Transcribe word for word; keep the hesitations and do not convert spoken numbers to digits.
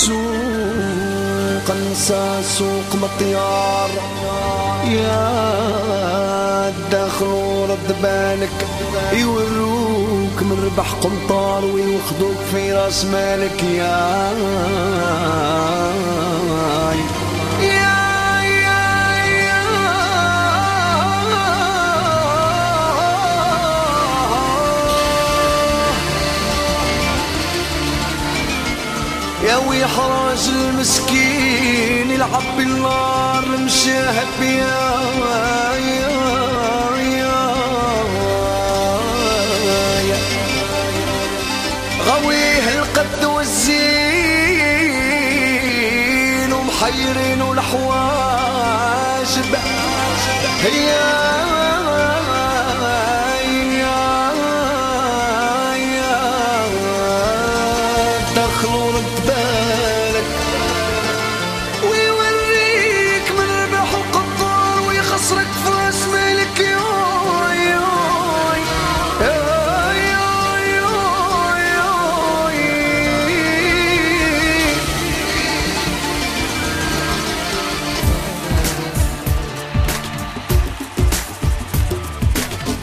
سوق انسى سوق مطيار يا الداخل ورد بالك يوروك من ربح قنطار ويوخدوك في راس مالك يا يا ويحرج المسكين يلعب بالنار مشاهب يا يا يا غويه القد والزين ومحيرين والحواجب يا دخلوا رد